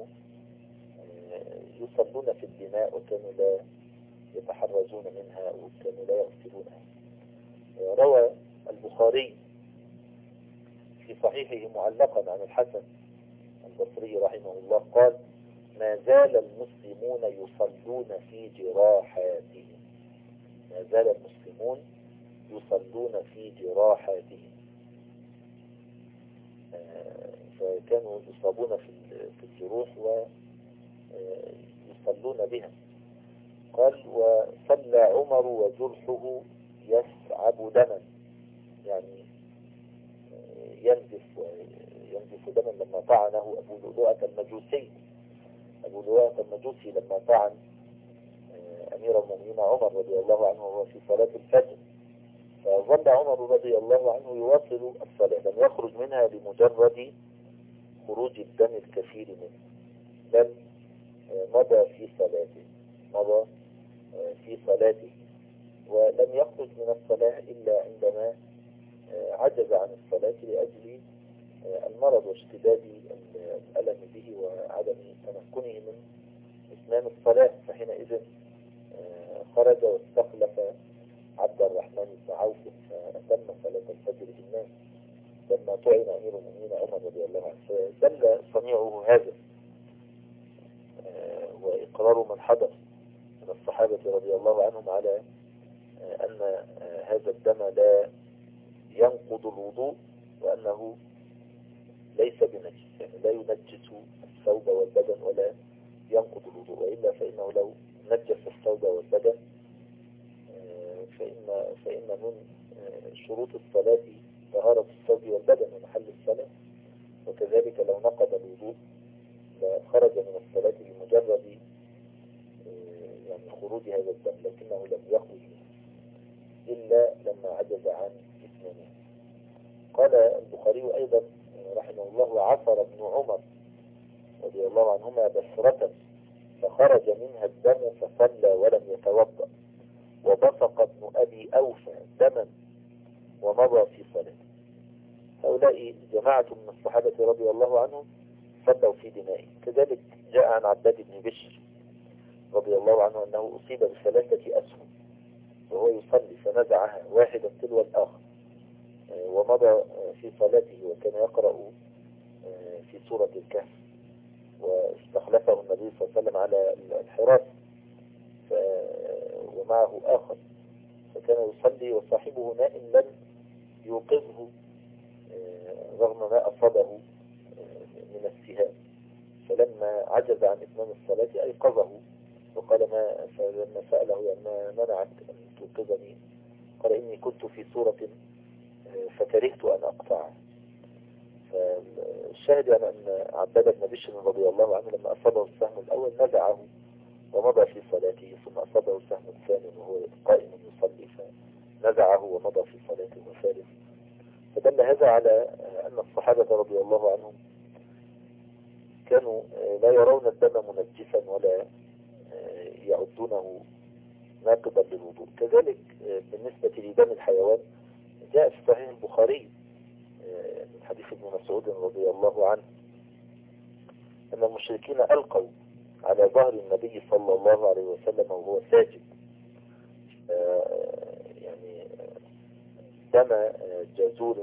يصلون في الدماء وكانوا لا يتحرزون منها وكانوا لا يغسلونها. روى البخاري في صحيحه معلقا عن الحسن البصري رحمه الله قال: ما زال المسلمون يصلون في جراحاتهم. ما زال المسلمون يصلون في جراحاتهم، فكانوا يصابون في الجروح ويصلون بها. قال: وصلى عمر وجرحه يسعب دما، يعني ينزف دما لما طعنه أبو لؤلؤة المجوسي. أبو لؤلؤة المجوسي لما طعن أمير المؤمنين عمر رضي الله عنه وهو في صلاة الفجر، فظل عمر رضي الله عنه يواصل الصلاة، لم يخرج منها لمجرد خروج الدم الكثير منه، بل مضى في صلاته ولم يخرج من الصلاة إلا عندما عجز عن الصلاة لأجل المرض واشتداد الألم به وعدم تمكنه من إتمام الصلاة، فحينئذ خرج واستخلف عبد الرحمن بن عوف فأتم صلاة الفجر بالناس لما طعن أمير المؤمنين عمر رضي الله عنه. فدل صنيعه هذا وإقرار من حضر من الصحابة رضي الله عنهم على أن هذا الدم لا ينقض الوضوء وأنه ليس بنجس، يعني لا ينجس الثوب والبدن ولا ينقض الوضوء، وإلا فإنه لو نجس الثوب والبدن فإن من شروط الصلاة طهارة الثوب والبدن ومحل الصلاة، وكذلك لو نقض الوضوء لخرج من الصلاة بمجرد يعني خروج هذا الدم، لكنه لم يخرج منه إلا لما عجز عن إتمامه. قال البخاري أيضا رحمه الله: وعثر ابن عمر رضي الله عنهما بسرة فخرج منها الدم فصلى ولم يتوضأ، وبصق ابن أبي أوفى دما ومضى في صلاته. هؤلاء جماعة من الصحابة رضي الله عنهم صلوا في دمائه. كذلك جاء عن عباد بن بشر رضي الله عنه أنه أصيب بثلاثة أسهم وهو يصلي فنزعها واحدا تلو الآخر ومضى في صلاته، وكان يقرأ في سورة الكهف، واستخلفه النبي صلى الله عليه وسلم على الحراس ومعه آخر، فكان يصلي وصاحبه نائم لم يوقظه رغم ما أصابه من السهام، فلما عجز عن إتمام الصلاة أيقظه وقال فلما سأله يعني ما منعك أن توقظني؟ قال: إني كنت في سورة فكرهت أن أقطعها. فالشاهد يعني أن عباد بن بشر رضي الله عنه لما أصابه السهم الأول نزعه ومضى في صلاته، ثم أصابه السهم الثاني وهو قائم يصلي فنزعه ومضى في صلاته وثالث. فدل هذا على أن الصحابة رضي الله عنهم كانوا لا يرون الدم منجسا ولا يعدونه ناقضا للوضوء. كذلك بالنسبة لدم الحيوان جاء في صحيح البخاري من حديث ابن مسعود رضي الله عنه أن المشركين ألقوا على ظهر النبي صلى الله عليه وسلم وهو ساجد يعني دم جزور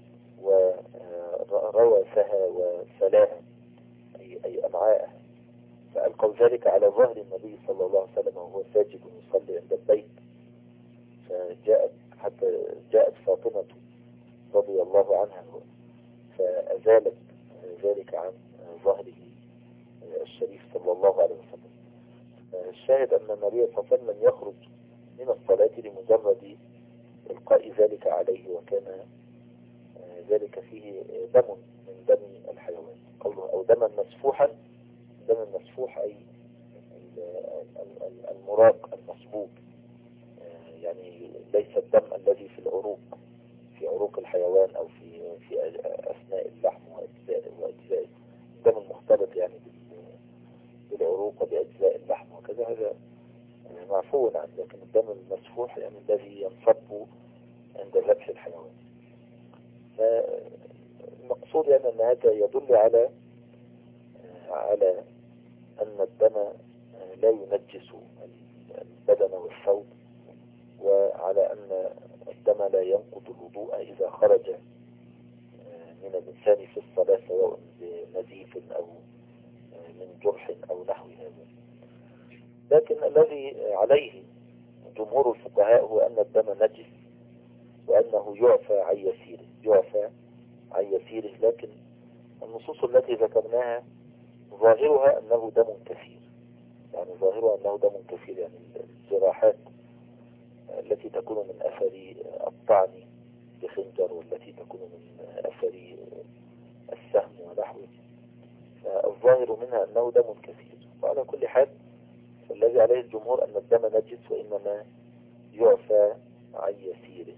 وروثها وسلاها أي أمعاءها، فألقوا ذلك على ظهر النبي صلى الله عليه وسلم وهو ساجد يصلي عند البيت، جاءت فاطمة رضي الله عنها فأزالت ذلك عن ظهره الشريف صلى الله عليه وسلم. الشاهد أن النبي صلى الله عليه وسلم يخرج من الصلاة لمجرد إلقاء ذلك عليه، وكان ذلك فيه دم من دم الحيوان، قوله أو دما مسفوحا. دم المسفوح أي المراق المصبوب، يعني ليس الدم الذي في العروق، في عروق الحيوان أو في أثناء اللحم وأجزائه، الدم المختلط يعني بالعروق وبأجزاء اللحم وكذا، هذا معفو عنه. لكن الدم المسفوح يعني الذي ينصب عند ذبح الحيوان. فالمقصود يعني أن هذا يدل على أن الدم لا ينجس البدن والثوب، وعلى أن الدم لا ينقض الوضوء إذا خرج من الإنسان في الصلاة، سواء بنزيف أو من جرح أو نحو هذا. لكن الذي عليه جمهور الفقهاء هو أن الدم نجس وأنه يعفى عن يسيره، لكن النصوص التي ذكرناها ظاهرها أنه دم كثير، يعني الجراحات التي تكون من أثر الطعن بخنجر والتي تكون من أثر السهم ونحوه، فالظاهر منها أنه دم كثير. وعلى كل حال فالذي عليه الجمهور أن الدم نجس وإنما يعفى عن يسيره.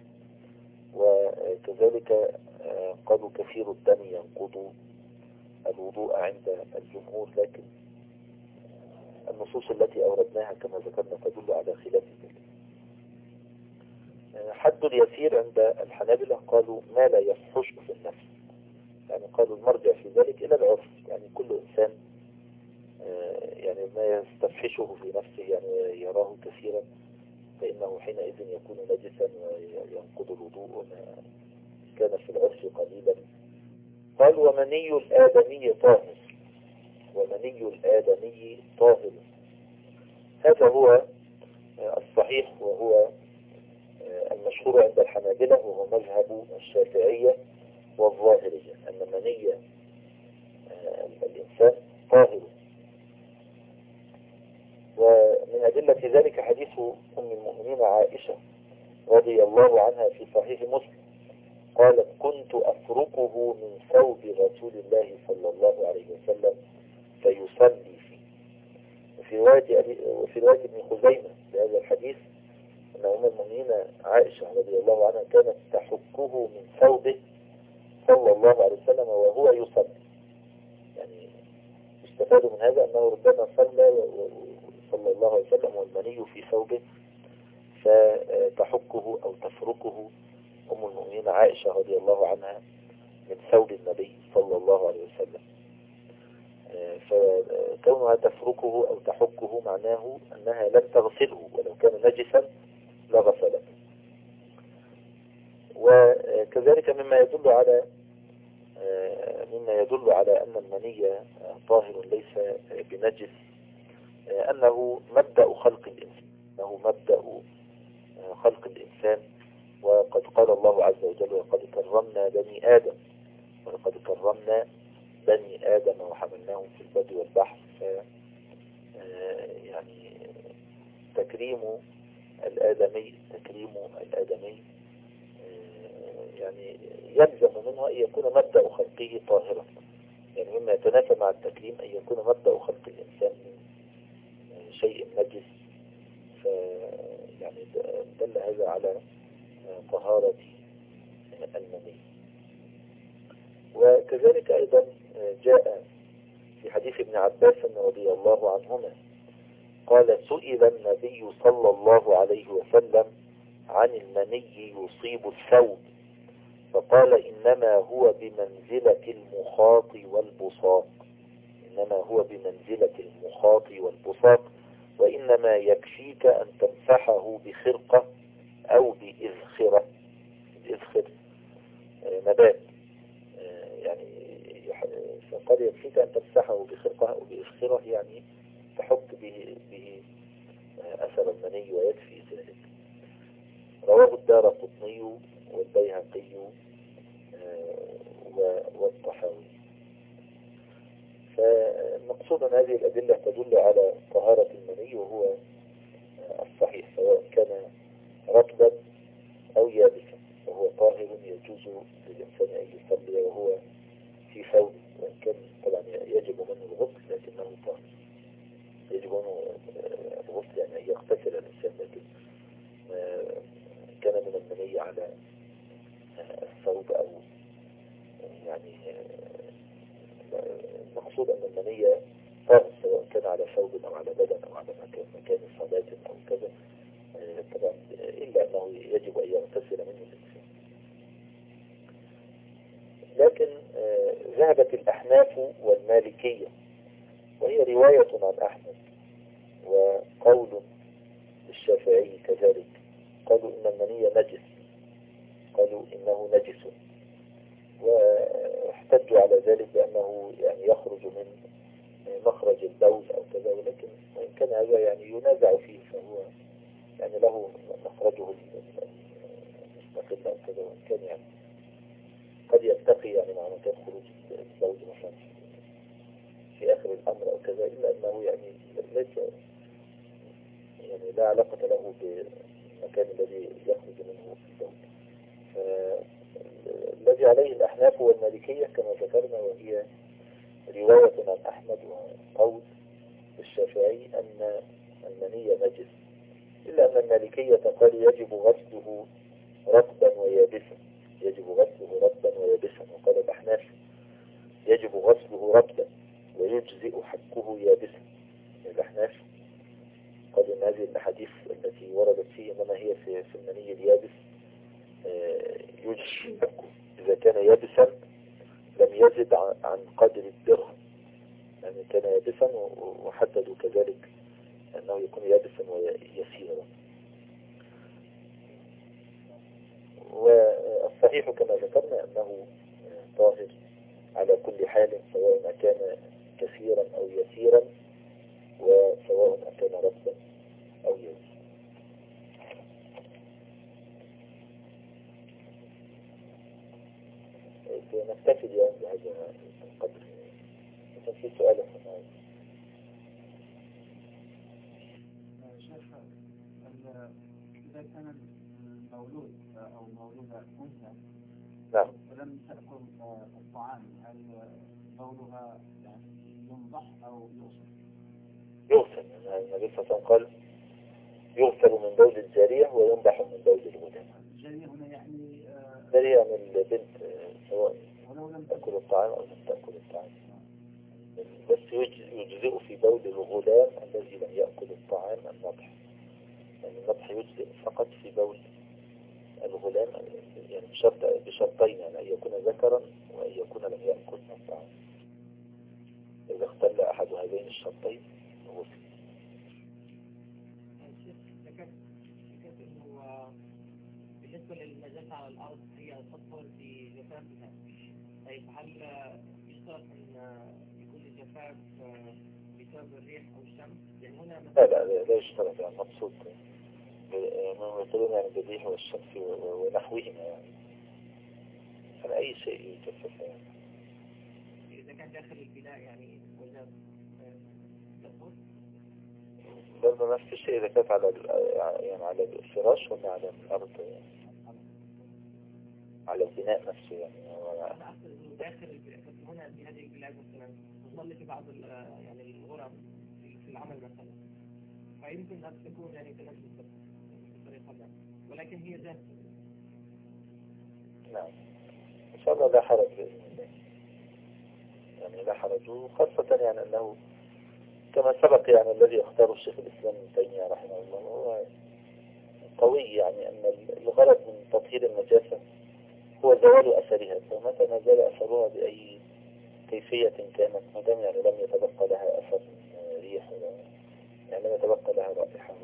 وكذلك قالوا كثير الدم ينقض الوضوء عند الجمهور، لكن النصوص التي أوردناها كما ذكرنا تدل على خلاف ذلك. حد اليسير عند الحنابلة قالوا ما لا يفحش في النفس، يعني قالوا المرجع في ذلك إلى العرف، يعني كل إنسان يعني ما يستفحشه في نفسه يعني يراه كثيرا، فإنه حينئذ يكون نجسا وينقض الوضوء وما كان في العرف قليلا. قال ومني الآدمي طاهر، ومني الآدمي طاهر. هذا هو الصحيح وهو المشهور عند الحنابلة، وهو مذهب الشافعية والظاهرية، أن مني الإنسان طاهر. ومن أدلة ذلك حديث أم المؤمنين عائشة رضي الله عنها في صحيح مسلم، قالت كنت أفركه من ثوب رسول الله صلى الله عليه وسلم فيصلي فيه. وفي رواية ابن خزيمة بهذا الحديث أن أم المؤمنين عائشة رضي الله عنها كانت تحكه من ثوبه صلى الله عليه وسلم وهو يصلي. يعني استفادوا من هذا أنه ربما صلى الله عليه وسلم والمني في ثوبه فتحكه أو تفركه أم المؤمنين عائشة رضي الله عنها من ثوب النبي صلى الله عليه وسلم. فكونها تفركه أو تحكه معناه أنها لم تغسله، ولو كان نجسا لغسله. وكذلك مما يدل على أن المني طاهر ليس بنجس أنه مبدأ خلق الإنسان، وقد قال الله عز وجل وقد كرمنا بني آدم وحملناهم في البر والبحر. يعني تكريم الآدمي يعني يلزم منه أن يكون مبدأ خلقه طاهرا. يعني مما يتنافى مع التكريم أن يكون مبدأ خلق الإنسان من شيء نجس، يعني دل هذا على طهارة المني. وكذلك أيضا جاء في حديث ابن عباس رضي الله عنهما قال سئل النبي صلى الله عليه وسلم عن المني يصيب الثوب فقال إنما هو بمنزلة المخاط والبصاق، وإنما يكفيك أن تمسحه بخرقة أو بإذخرة. الإذخر نبات، يعني فقد يكفيك أن تمسحه بخرقة أو بإذخرة، يعني تحك به أثر المني ويكفي ذلك. رواه الدارقطني والبيهقي والطحاوي. فالمقصود أن هذه الأدلة تدل على طهارة المني وهو الصحيح، سواء كان رطبا أو يابسا وهو طاهر يجوز للإنسان أن يصلي وهو في ثوب، وإن كان طبعا يجب منه الغسل لكنه طاهر. يجب منه الغسل يعني أن يغتسل الإنسان، لكن كان من المني على الثوب أو يعني المقصود أن المني طاهر سواء كان على ثوب أو على بدن أو على مكان صلاة أو كذا، طبعا إلا أنه يجب أن يغتسل منه الإنسان. لكن ذهبت الأحناف والمالكية، وهي رواية عن أحمد وقول الشافعي كذلك، قالوا إن المني نجس، قالوا إنه نجس، واحتجوا على ذلك بأنه يعني يخرج من مخرج البول أو كذا، ولكن وإن كان هذا يعني ينازع فيه، فهو يعني له مخرجه المستقل أو كذا، وإن كان يعني قد يلتقي يعني مع مكان خروج البول مثلا في آخر الأمر أو كذا، إلا أنه يعني ليس يعني لا علاقة له بالمكان الذي يخرج منه البول. الذي عليه الأحناف والمالكية كما ذكرنا، وهي رواية عن أحمد وقول الشافعي أن المني نجس، إلا أن المالكية قال يجب غسله رطبا ويابسا، وقال الأحناف يجب غسله رطبا ويجزئ حكه يابسا. الأحناف قال إن هذه الأحاديث التي وردت فيه إنما هي في المني اليابس يجزئ حكه، إذا كان يابسا لم يزد عن قدر الدرهم، يعني كان يابسا وحددوا كذلك أنه يكون يابسا ويسيرا. والصحيح كما ذكرنا أنه طاهر على كل حال، سواء كان كثيرا أو يسيرا، وسواء كان رطبا أو يابسا. نكتفي اليوم بهذا القدر. كان في سؤال أخير. شيخ، إذا كان المولود أو المولودة أنثى نعم. ولم تأكل الطعام، هل بولها يعني ينضح أو يغسل؟ يغسل. النبي صلى الله عليه وسلم قال يغسل من بول الجارية وينضح من بول الغلام. الجارية هنا يعني الجارية يعني البنت، سواء ولو لم تأكل الطعام أو لم تأكل الطعام، بس يجزئ في بول الغلام الذي لم يأكل الطعام النضح. يعني النضح يجزئ فقط في بول الغلام، يعني بشرطين، يعني أن يكون ذكرا وأن يكون لم يأكل الطعام. إذا اختل أحد هذين الشرطين غسل. ذكرت انه بالنسبه للنجاسه على الارض هي تطهر في جفافها. طيب هل يشترط ان يكون الجفاف بسبب الريح او الشمس؟ يعني هنا لا يشترط، يعني مقصود ما يقولون يعني بالريح والشمس ونحوهما، يعني أي شيء يجفف. يعني اذا كان داخل البناء يعني وجب يطهر؟ برضه نفس الشيء إذا كانت على يعني على الفراش ولا على الأرض، على البناء نفسه. يعني انا اقصد انه داخل البناء، بس هنا في هذه البلاد مثلا تظل في بعض يعني الغرف في العمل مثلا، فيمكن ان تكون يعني تنفس بطريقه ما، ولكن هي ذات. نعم، إن شاء الله لا حرج بإذن الله. يعني لا حرج، وخاصة يعني أنه كما سبق، يعني الذي اختاره الشيخ الإسلام ابن تيمية رحمه الله هو قوي، يعني أن الغرض من تطهير النجاسة هو زوال أثرها، فمتى ما زال أثرها بأي كيفية كانت، ما دام يعني لم يتبقى لها أثر ريح، يعني لم يتبقى لها رائحة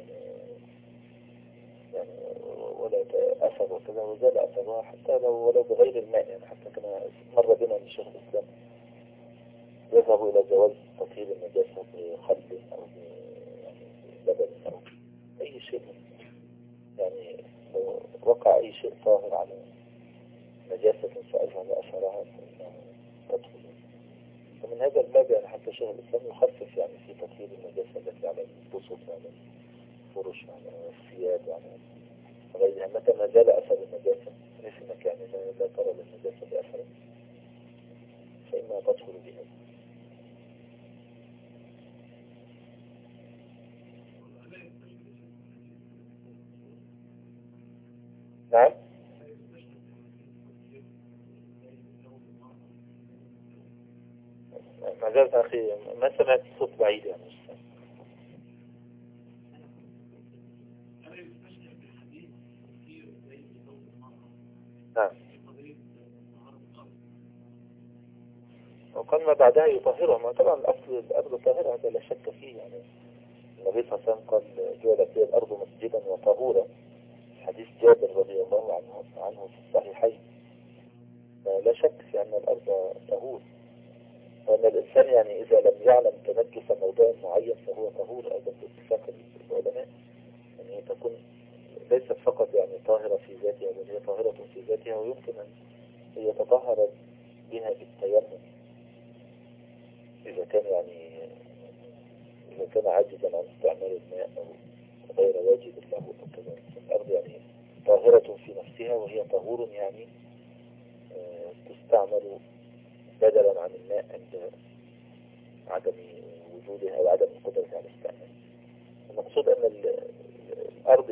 يعني ولا أثر وكذا، وزال أثرها حتى ولو بغير الماء. يعني حتى كما مر بنا من شيخ الإسلام يذهب إلى جواز تطهير النجاسة بخل أو بلبن أو أي شيء، يعني لو وقع أي شيء طاهر على نجاسة فأذهب أثرها فإنها تدخل. فمن هذا الباب يعني حتى شيخ الإسلام يخفف يعني في تطهير النجاسة التي على البسط وعلى الفرش وعلى الثياب وعلى غيرها، متى ما زال أثر النجاسة في مكان لا ترى للنجاسة بأثر فإنها تدخل بها. نعم. ما زالت أخي ما سمعت صوت بعيد يعني. نعم. وقال ما بعدها يطهرها، ما طبعا الأصل الأرض طاهرة، هذا لا شك فيه. يعني النبي صلى الله عليه وسلم قال جعلت لي الأرض مسجدا وطهورا، حديث جابر رضي الله عنه في الصحيحين. لا شك في أن الأرض طهور، وأن الإنسان يعني إذا لم يعلم تنجس موضوع معين فهو طهور أيضا باتفاق العلماء. يعني هي تكون ليست فقط يعني طاهرة في ذاتها، بل هي طاهرة في ذاتها، ويمكن أن يتطهر بها بالتيمم إذا كان يعني إذا كان عاجزا عن استعمال الماء أو غير واجب له أو كذا. الأرض يعني طاهرة في نفسها، وهي طهور يعني تستعمل بدلا عن الماء عند عدم وجودها أو عدم القدرة على الاستعمال. المقصود أن الأرض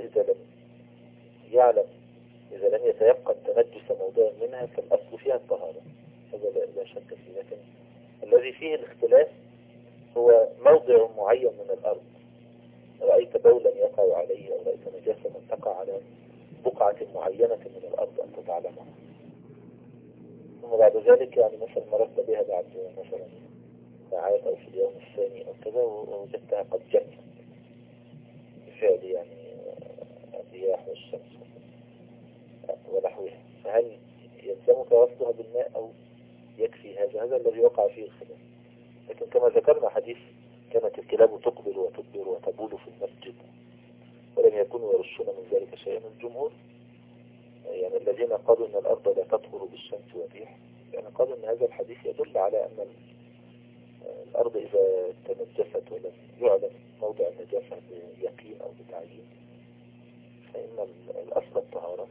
إذا لم يتيقن تنجس موضوع منها فالأصل فيها الطهارة، هذا لا شك فيه. لكن الذي فيه الاختلاف هو موضع معين من الأرض، رأيت بولا يقع عليه أو رأيت نجاسة تقع على بقعة معينة من الأرض أنت تعلمها، ثم بعد ذلك يعني مثلا مررت بها بعد مثلا ساعات أو في اليوم الثاني أو كذا ووجدتها قد جفت بفعل يعني الرياح والشمس. ونحوها، فهل يلزمك غسلها بالماء أو يكفي هذا الذي وقع فيه الخلاف. لكن كما ذكرنا حديث كانت الكلاب تقبل وتدبر وتبول في المسجد ولم يكونوا يرشون من ذلك شيئا. الجمهور يعني الذين قالوا أن الأرض لا تطهر بالشمس والريح يعني قالوا أن هذا الحديث يدل على أن الأرض إذا تنجست ولم يعلم موضع النجاسة بيقين أو بتعيين فإن الأصل الطهارة.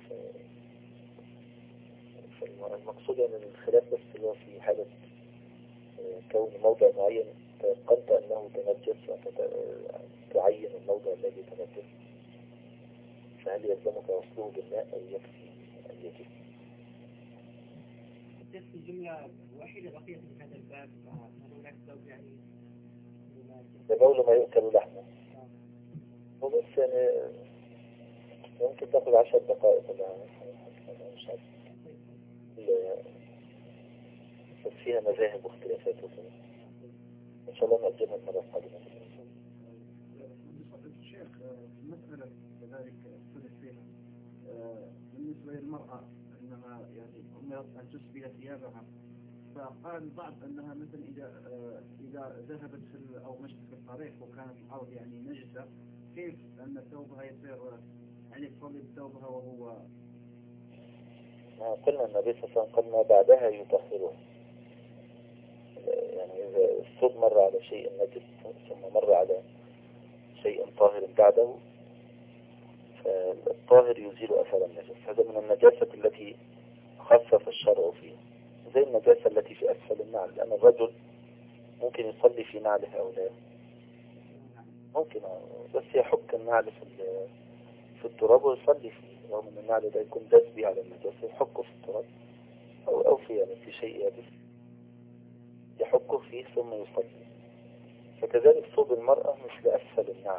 فالمقصود أن الخلاف بس هو في حالة كون موضع معين تيقنت أنه تنجس وتعين الموضع الذي تنجس فهل يلزمك غسله بالماء أو يكفي أن يجب؟ نفس الجملة واحدة بقيت من هذا الباب هل هناك سبب يعني بقول ما يؤكل لحمه وبس يعني ممكن تاخد 10 دقائق ولا مش عارف بس فيها مذاهب واختلافات وكذا إن شاء الله نقدمها المرة القادمة. الشيخ مسألة كذلك اختلف فيها بالنسبة للمرأة أنها يعني أمرت أن تسبل ثيابها فقال البعض أنها مثلا إذا ذهبت أو مشت في الطريق وكانت الأرض يعني نجسة كيف أن ثوبها يصير يعني تصلي بثوبها وهو قلنا النبي صلى الله عليه وسلم قال ما بعدها يطهرها يعني إذا الثوب مر على شيء نجس ثم مر على شيء طاهر بعده فالطاهر يزيل أثر النجس. هذا من النجاسة التي خفف الشرع فيها زي النجاسة التي في أسفل النعل لأن الرجل ممكن يصلي في نعله أو لا ممكن بس يحك النعل في التراب ويصلي فيه رغم أن النعل ده يكون دسبي على النجاسة يحكه في التراب أو في يعني في شيء يابس يحكه فيه ثم يصلي. فكذلك ثوب المرأة مثل أسفل النعل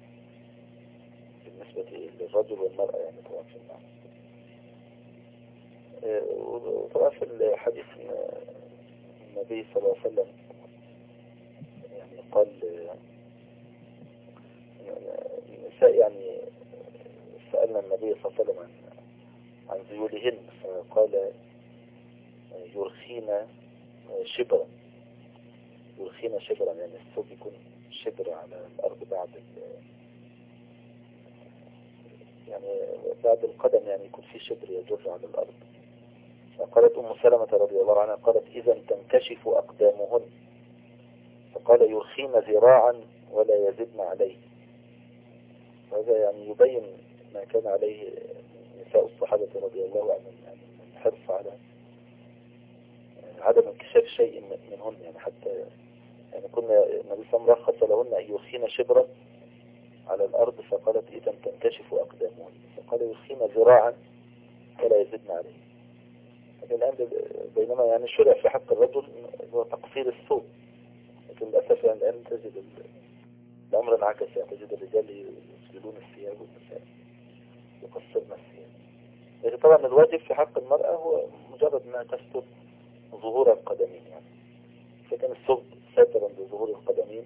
بالنسبة للرجل والمرأة يعني طبعا في النعل. وطبعا في الحديث النبي صلى الله عليه وسلم يعني قال النساء يعني سألنا النبي صلى الله عليه وسلم عن ذيولهن فقال يرخين شبرا يعني الثوب يكون شبر على الأرض بعد القدم يعني يكون في شبر يجر على الأرض. فقالت أم سلمة رضي الله عنها قالت إذا تنكشف أقدامهن فقال يرخين ذراعا ولا يزدن عليه. هذا يعني يبين ما كان عليه نساء الصحابة رضي الله عنهم يعني الحرص على عدم انكشاف شيء منهن يعني حتى يعني كنا النبي صلى الله عليه وسلم رخص لهن أن يرخين شبرا على الأرض فقالت إذا تنكشف أقدامهن فقال يرخين ذراعا ولا يزدن عليه. لكن الآن بينما يعني شرع في حق الرجل هو تقصير الثوب لكن للأسف يعني الآن تجد الأمر انعكس يعني تجد الرجال يسجلون الثياب والنساء يقصرن الثياب. لكن طبعا الواجب في حق المرأة هو مجرد أنها تستر ظهور القدمين يعني فكان الثوب ساترا لظهور القدمين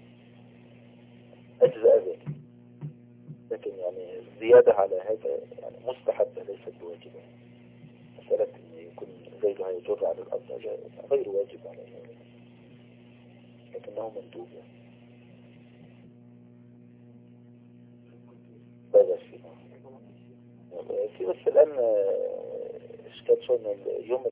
أجزاء ذلك لكن يعني الزيادة على هذا يعني مستحبة ليست بواجبة. مسألة أن يكون ذيلها يجر على الأرض غير واجب عليه لكنه مندوب يعني. بدا في بس الآن إشكال شو أن يوم